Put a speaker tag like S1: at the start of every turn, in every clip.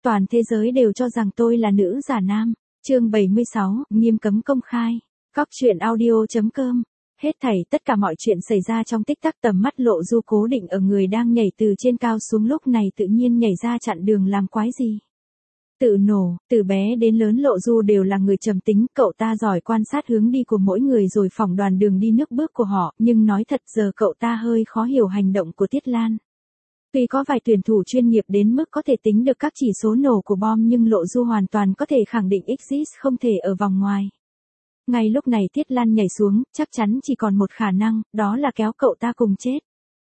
S1: Toàn thế giới đều cho rằng tôi là nữ giả nam. Chương 76, nghiêm cấm công khai. Góc truyện audio.com. Hết thảy tất cả mọi chuyện xảy ra trong tích tắc, tầm mắt Lộ Du cố định ở người đang nhảy từ trên cao xuống, lúc này tự nhiên nhảy ra chặn đường làm quái gì. Tự nổ, từ bé đến lớn Lộ Du đều là người trầm tính, cậu ta giỏi quan sát hướng đi của mỗi người rồi phỏng đoán đường đi nước bước của họ, nhưng nói thật giờ cậu ta hơi khó hiểu hành động của Tiết Lan. Tuy có vài tuyển thủ chuyên nghiệp đến mức có thể tính được các chỉ số nổ của bom, nhưng Lộ Du hoàn toàn có thể khẳng định Xis không thể ở vòng ngoài. Ngay lúc này Tiết Lan nhảy xuống, chắc chắn chỉ còn một khả năng, đó là kéo cậu ta cùng chết.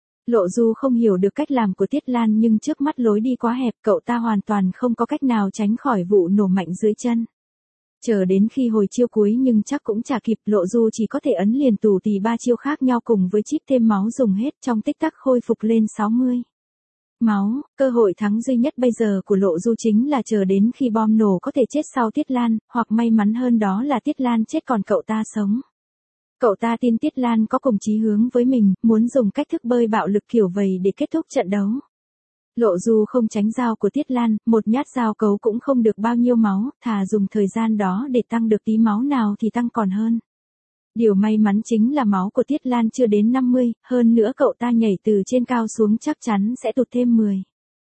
S1: Lộ Du không hiểu được cách làm của Tiết Lan, nhưng trước mắt lối đi quá hẹp, cậu ta hoàn toàn không có cách nào tránh khỏi vụ nổ mạnh dưới chân. Chờ đến khi hồi chiêu cuối nhưng chắc cũng chả kịp, Lộ Du chỉ có thể ấn liền tù tì 3 chiêu khác nhau cùng với chip thêm máu dùng hết, trong tích tắc khôi phục lên 60. Máu, cơ hội thắng duy nhất bây giờ của Lộ Du chính là chờ đến khi bom nổ có thể chết sau Tiết Lan, hoặc may mắn hơn đó là Tiết Lan chết còn cậu ta sống. Cậu ta tin Tiết Lan có cùng chí hướng với mình, muốn dùng cách thức bơi bạo lực kiểu vậy để kết thúc trận đấu. Lộ Du không tránh dao của Tiết Lan, một nhát dao cấu cũng không được bao nhiêu máu, thà dùng thời gian đó để tăng được tí máu nào thì tăng còn hơn. Điều may mắn chính là máu của Tiết Lan chưa đến 50, hơn nữa cậu ta nhảy từ trên cao xuống chắc chắn sẽ tụt thêm 10.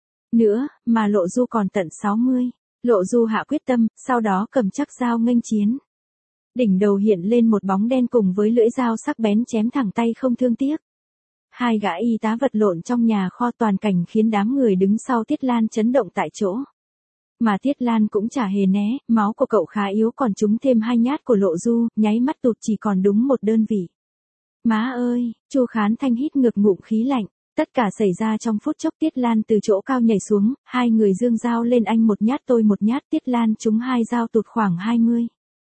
S1: Nữa, mà Lộ Du còn tận 60. Lộ Du hạ quyết tâm, sau đó cầm chắc dao nghênh chiến. Đỉnh đầu hiện lên một bóng đen cùng với lưỡi dao sắc bén chém thẳng tay không thương tiếc. Hai gã y tá vật lộn trong nhà kho, toàn cảnh khiến đám người đứng sau Tiết Lan chấn động tại chỗ. Mà Tiết Lan cũng chả hề né, máu của cậu khá yếu còn trúng thêm 2 nhát của Lộ Du, nháy mắt tụt chỉ còn đúng một đơn vị. Má ơi, Chu Khán Thanh hít ngược ngụm khí lạnh, tất cả xảy ra trong phút chốc. Tiết Lan từ chỗ cao nhảy xuống, hai người giương dao lên, anh một nhát tôi một nhát, Tiết Lan trúng 2 dao tụt khoảng 20.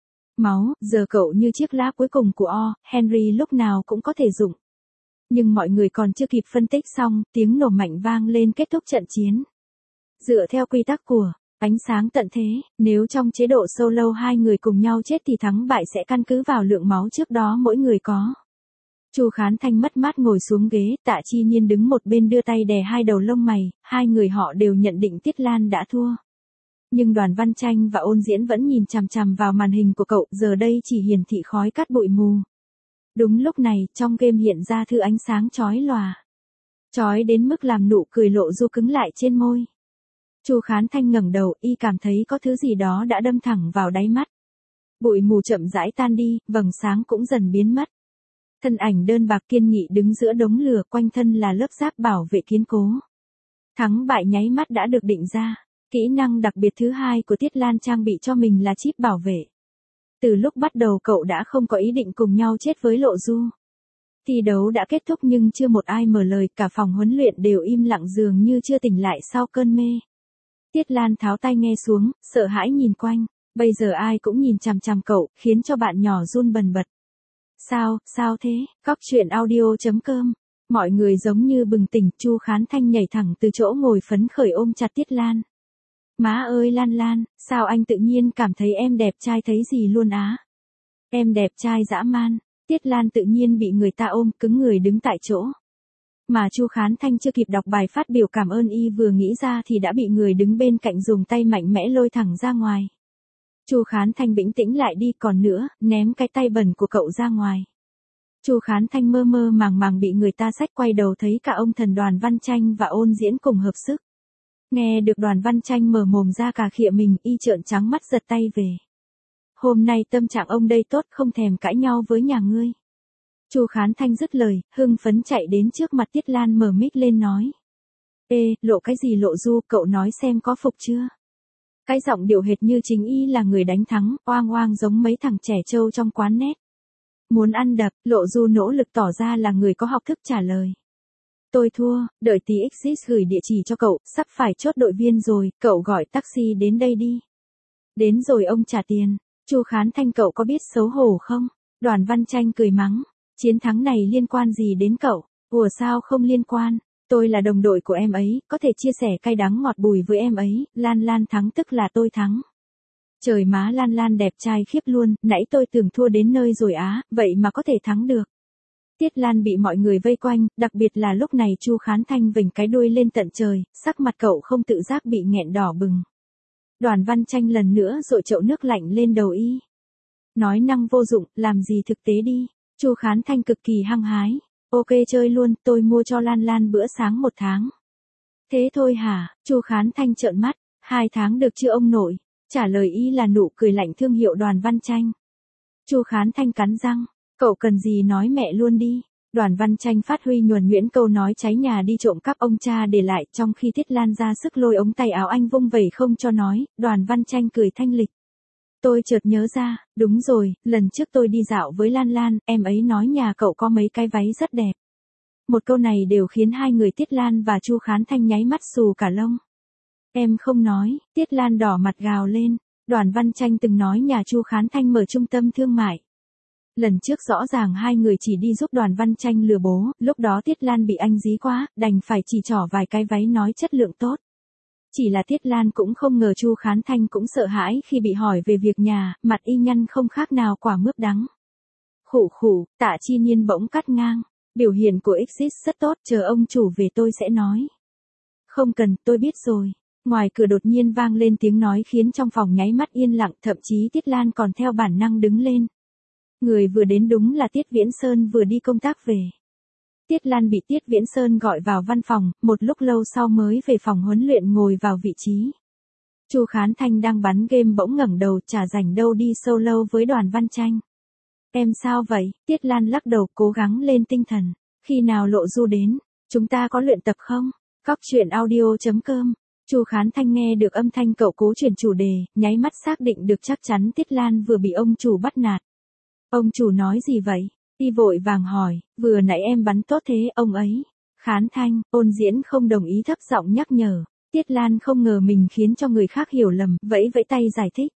S1: Máu, giờ cậu như chiếc lá cuối cùng của Henry lúc nào cũng có thể dụng. Nhưng mọi người còn chưa kịp phân tích xong, tiếng nổ mạnh vang lên kết thúc trận chiến. Dựa theo quy tắc của ánh sáng tận thế, nếu trong chế độ solo hai người cùng nhau chết thì thắng bại sẽ căn cứ vào lượng máu trước đó mỗi người có. Chu Khán Thanh mất mát ngồi xuống ghế, Tạ Chi Nhiên đứng một bên đưa tay đè hai đầu lông mày, hai người họ đều nhận định Tiết Lan đã thua. Nhưng Đoàn Văn Tranh và Ôn Diễn vẫn nhìn chằm chằm vào màn hình của cậu, giờ đây chỉ hiển thị khói cát bụi mù. Đúng lúc này, trong game hiện ra thứ ánh sáng chói lòa. Chói đến mức làm nụ cười Lộ Du cứng lại trên môi. Chu Khán Thanh ngẩng đầu, y cảm thấy có thứ gì đó đã đâm thẳng vào đáy mắt. Bụi mù chậm rãi tan đi, vầng sáng cũng dần biến mất. Thân ảnh đơn bạc kiên nghị đứng giữa đống lửa, quanh thân là lớp giáp bảo vệ kiên cố. Thắng bại nháy mắt đã được định ra. Kỹ năng đặc biệt thứ hai của Tiết Lan trang bị cho mình là chip bảo vệ. Từ lúc bắt đầu cậu đã không có ý định cùng nhau chết với Lộ Du. Thi đấu đã kết thúc nhưng chưa một ai mở lời, cả phòng huấn luyện đều im lặng dường như chưa tỉnh lại sau cơn mê. Tiết Lan tháo tai nghe xuống, sợ hãi nhìn quanh, bây giờ ai cũng nhìn chằm chằm cậu, khiến cho bạn nhỏ run bần bật. Sao thế? Góc truyện audio.com. Mọi người giống như bừng tỉnh, Chu Khán Thanh nhảy thẳng từ chỗ ngồi phấn khởi ôm chặt Tiết Lan. Má ơi Lan, sao anh tự nhiên cảm thấy em đẹp trai thấy gì luôn á? Em đẹp trai dã man. Tiết Lan tự nhiên bị người ta ôm, cứng người đứng tại chỗ. Mà Chu Khán Thanh chưa kịp đọc bài phát biểu cảm ơn y vừa nghĩ ra thì đã bị người đứng bên cạnh dùng tay mạnh mẽ lôi thẳng ra ngoài. Chu Khán Thanh bình tĩnh lại đi, còn nữa, ném cái tay bẩn của cậu ra ngoài. Chu Khán Thanh mơ mơ màng bị người ta xách, quay đầu thấy cả ông thần Đoàn Văn Tranh và Ôn Diễn cùng hợp sức. Nghe được Đoàn Văn Tranh mở mồm ra cà khịa mình, y trợn trắng mắt giật tay về. Hôm nay tâm trạng ông đây tốt, không thèm cãi nhau với nhà ngươi. Chu Khán Thanh dứt lời, hưng phấn chạy đến trước mặt Tiết Lan mở mic lên nói. Ê, lộ cái gì Lộ Du, cậu nói xem có phục chưa? Cái giọng điệu hệt như chính y là người đánh thắng, oang giống mấy thằng trẻ trâu trong quán net. Muốn ăn đập, Lộ Du nỗ lực tỏ ra là người có học thức trả lời. Tôi thua, đợi tí Xis gửi địa chỉ cho cậu, sắp phải chốt đội viên rồi, cậu gọi taxi đến đây đi. Đến rồi ông trả tiền. Chu Khán Thanh, cậu có biết xấu hổ không? Đoàn Văn Tranh cười mắng. Chiến thắng này liên quan gì đến cậu? Ủa sao không liên quan? Tôi là đồng đội của em ấy, có thể chia sẻ cay đắng ngọt bùi với em ấy, Lan thắng tức là tôi thắng. Trời má, Lan đẹp trai khiếp luôn, nãy tôi tưởng thua đến nơi rồi á, vậy mà có thể thắng được. Tiết Lan bị mọi người vây quanh, đặc biệt là lúc này Chu Khán Thanh vểnh cái đuôi lên tận trời, sắc mặt cậu không tự giác bị nghẹn đỏ bừng. Đoàn Văn Tranh lần nữa dội chậu nước lạnh lên đầu y. Nói năng vô dụng, làm gì thực tế đi. Chu Khán Thanh cực kỳ hăng hái. Ok chơi luôn, tôi mua cho Lan Lan bữa sáng 1 tháng. Thế thôi hả? Chu Khán Thanh trợn mắt. 2 tháng được chưa ông nội? Trả lời y là nụ cười lạnh thương hiệu Đoàn Văn Tranh. Chu Khán Thanh cắn răng. Cậu cần gì nói mẹ luôn đi. Đoàn Văn Tranh phát huy nhuần nhuyễn câu nói cháy nhà đi trộm cắp ông cha để lại, trong khi Tiết Lan ra sức lôi ống tay áo anh vung vẩy không cho nói. Đoàn Văn Tranh cười thanh lịch. Tôi chợt nhớ ra, đúng rồi, lần trước tôi đi dạo với Lan Lan, em ấy nói nhà cậu có mấy cái váy rất đẹp. Một câu này đều khiến hai người Tiết Lan và Chu Khán Thanh nháy mắt xù cả lông. Em không nói, Tiết Lan đỏ mặt gào lên. Đoàn Văn Tranh từng nói nhà Chu Khán Thanh mở trung tâm thương mại. Lần trước rõ ràng hai người chỉ đi giúp Đoàn Văn Tranh lừa bố, lúc đó Tiết Lan bị anh dí quá, đành phải chỉ trỏ vài cái váy nói chất lượng tốt. Chỉ là Tiết Lan cũng không ngờ Chu Khán Thanh cũng sợ hãi khi bị hỏi về việc nhà, mặt y nhăn không khác nào quả mướp đắng. Khụ khụ, Tạ Chi Niên bỗng cắt ngang. Biểu hiện của Exit rất tốt, chờ ông chủ về tôi sẽ nói. Không cần, tôi biết rồi. Ngoài cửa đột nhiên vang lên tiếng nói khiến trong phòng nháy mắt yên lặng, thậm chí Tiết Lan còn theo bản năng đứng lên. Người vừa đến đúng là Tiết Viễn Sơn vừa đi công tác về. Tiết Lan bị Tiết Viễn Sơn gọi vào văn phòng, một lúc lâu sau mới về phòng huấn luyện ngồi vào vị trí. Chu Khán Thanh đang bắn game bỗng ngẩng đầu, chả rảnh đâu đi solo với Đoàn Văn Tranh. Em sao vậy? Tiết Lan lắc đầu cố gắng lên tinh thần. Khi nào Lộ Du đến, chúng ta có luyện tập không? Cóc truyện audio.com. Chu Khán Thanh nghe được âm thanh cậu cố chuyển chủ đề, nháy mắt xác định được chắc chắn Tiết Lan vừa bị ông chủ bắt nạt. Ông chủ nói gì vậy? Y vội vàng hỏi, vừa nãy em bắn tốt thế ông ấy. Khán Thanh, Ôn Diễn không đồng ý thấp giọng nhắc nhở. Tiết Lan không ngờ mình khiến cho người khác hiểu lầm, vẫy vẫy tay giải thích.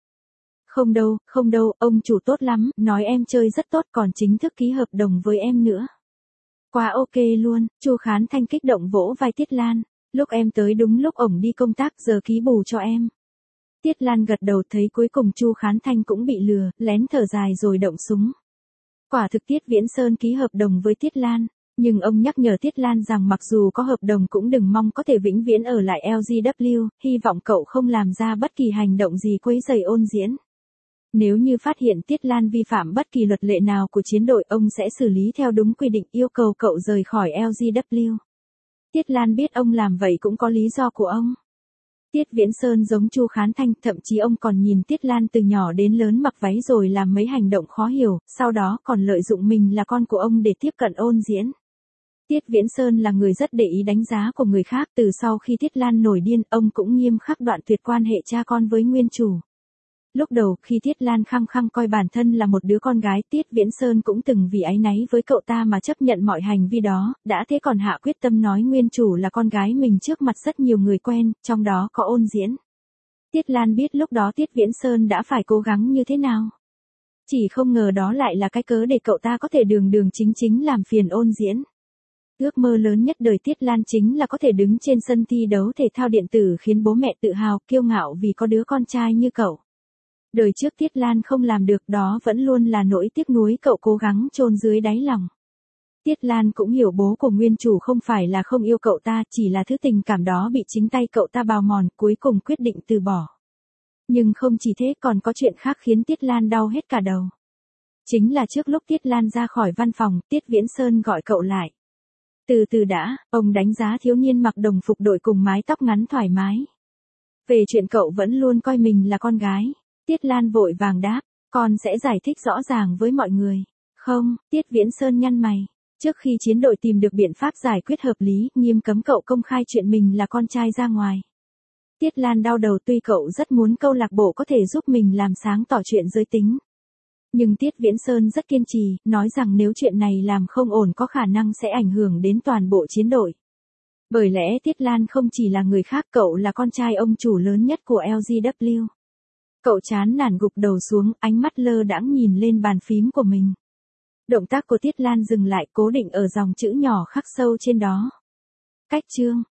S1: Không đâu, ông chủ tốt lắm, nói em chơi rất tốt còn chính thức ký hợp đồng với em nữa. Quá ok luôn, Chu Khán Thanh kích động vỗ vai Tiết Lan. Lúc em tới đúng lúc ổng đi công tác giờ ký bù cho em. Tiết Lan gật đầu thấy cuối cùng Chu Khán Thanh cũng bị lừa, lén thở dài rồi động súng. Quả thực Tiết Viễn Sơn ký hợp đồng với Tiết Lan, nhưng ông nhắc nhở Tiết Lan rằng mặc dù có hợp đồng cũng đừng mong có thể vĩnh viễn ở lại LGW, hy vọng cậu không làm ra bất kỳ hành động gì quấy rầy Ôn Diễn. Nếu như phát hiện Tiết Lan vi phạm bất kỳ luật lệ nào của chiến đội, ông sẽ xử lý theo đúng quy định, yêu cầu cậu rời khỏi LGW. Tiết Lan biết ông làm vậy cũng có lý do của ông. Tiết Viễn Sơn giống Chu Khán Thanh, thậm chí ông còn nhìn Tiết Lan từ nhỏ đến lớn mặc váy rồi làm mấy hành động khó hiểu, sau đó còn lợi dụng mình là con của ông để tiếp cận Ôn Diễn. Tiết Viễn Sơn là người rất để ý đánh giá của người khác, từ sau khi Tiết Lan nổi điên, ông cũng nghiêm khắc đoạn tuyệt quan hệ cha con với nguyên chủ. Lúc đầu khi Tiết Lan khăng khăng coi bản thân là một đứa con gái, Tiết Viễn Sơn cũng từng vì áy náy với cậu ta mà chấp nhận mọi hành vi đó, đã thế còn hạ quyết tâm nói nguyên chủ là con gái mình trước mặt rất nhiều người quen, trong đó có Ôn Diễn. Tiết Lan biết lúc đó Tiết Viễn Sơn đã phải cố gắng như thế nào. Chỉ không ngờ đó lại là cái cớ để cậu ta có thể đường đường chính chính làm phiền Ôn Diễn. Ước mơ lớn nhất đời Tiết Lan chính là có thể đứng trên sân thi đấu thể thao điện tử khiến bố mẹ tự hào, kiêu ngạo vì có đứa con trai như cậu. Đời trước Tiết Lan không làm được, đó vẫn luôn là nỗi tiếc nuối cậu cố gắng chôn dưới đáy lòng. Tiết Lan cũng hiểu bố của nguyên chủ không phải là không yêu cậu ta, chỉ là thứ tình cảm đó bị chính tay cậu ta bào mòn, cuối cùng quyết định từ bỏ. Nhưng không chỉ thế, còn có chuyện khác khiến Tiết Lan đau hết cả đầu. Chính là trước lúc Tiết Lan ra khỏi văn phòng, Tiết Viễn Sơn gọi cậu lại. Từ từ đã, ông đánh giá thiếu niên mặc đồng phục đội cùng mái tóc ngắn thoải mái. Về chuyện cậu vẫn luôn coi mình là con gái. Tiết Lan vội vàng đáp, con sẽ giải thích rõ ràng với mọi người. Không, Tiết Viễn Sơn nhăn mày. Trước khi chiến đội tìm được biện pháp giải quyết hợp lý, nghiêm cấm cậu công khai chuyện mình là con trai ra ngoài. Tiết Lan đau đầu, tuy cậu rất muốn câu lạc bộ có thể giúp mình làm sáng tỏ chuyện giới tính. Nhưng Tiết Viễn Sơn rất kiên trì, nói rằng nếu chuyện này làm không ổn có khả năng sẽ ảnh hưởng đến toàn bộ chiến đội. Bởi lẽ Tiết Lan không chỉ là người khác, cậu là con trai ông chủ lớn nhất của LGW. Cậu chán nản gục đầu xuống, ánh mắt lơ đãng nhìn lên bàn phím của mình. Động tác của Tiết Lan dừng lại, cố định ở dòng chữ nhỏ khắc sâu trên đó. Cách chương.